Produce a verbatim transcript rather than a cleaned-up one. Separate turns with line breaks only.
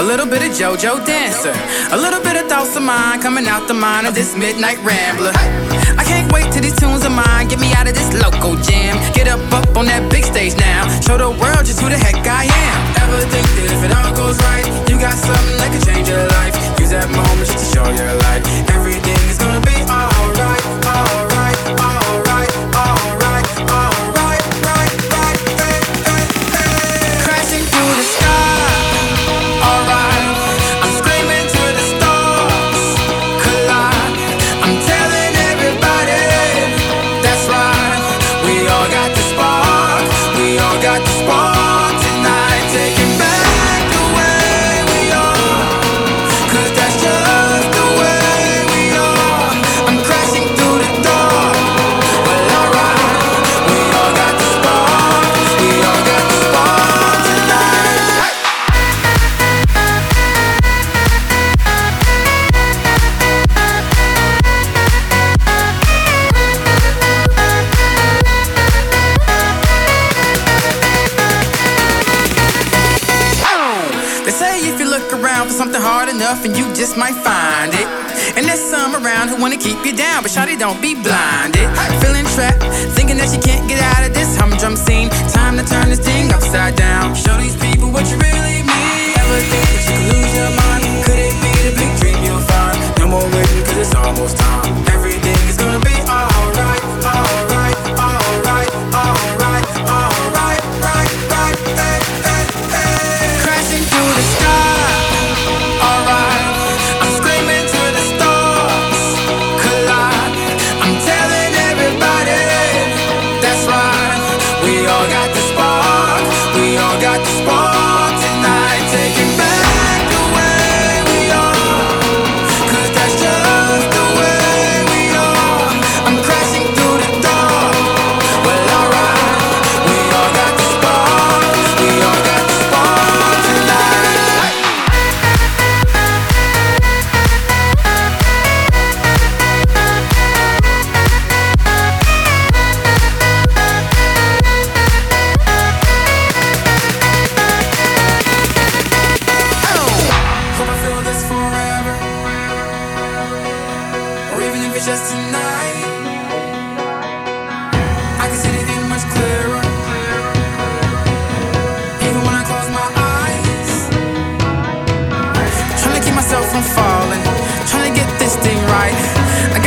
little bit of JoJo Dancer, a little bit of thoughts of mine coming out the mind of this midnight rambler. I can't wait till these tunes of mine get me out of this local jam. Get up up on that big stage now, show the world just who the heck I am. Ever think that if it all goes right, you got something that could change your life? Use that moment just to show your light. Everything is gonna be alright, alright, alright, alright, alright, right, right, hey, hey, hey. Crashing through the sky, alright. I'm screaming to the stars, collide. I'm telling everybody, that's right. We all got the spark, we all got the spark tonight. Taking back the way we are, 'cause that's just the way we are. I'm crashing through the door, well alright. We all got the spark, we all got the spark tonight. They say if you look around for something hard enough, and you just might find it. And there's some around who wanna keep you down, but shawty, don't be blinded. Feeling trapped, thinking that you can't get out of this humdrum scene. Time to turn this thing upside down. Show these people what you really mean. Ever think that you could lose your mind? Could it be the big dream you'll find? No more waiting, 'cause it's almost time. Everything is gonna be alright, alright, alright, alright, alright, right, right, hey, hey, hey. Crashing through the sky, alright. I'm screaming to the stars, collide. I'm telling everybody, that's right. We all got the spark, we all got the spark tonight. Taking back the way we are, 'cause that's just the way we are. I'm crashing through the door, well alright. We all got the spark, we all got the spark tonight. Hope I feel this forever, or even if it's just tonight. I can see the view much clearer, even when I close my eyes. Trying to keep myself from falling, trying to get this thing right. I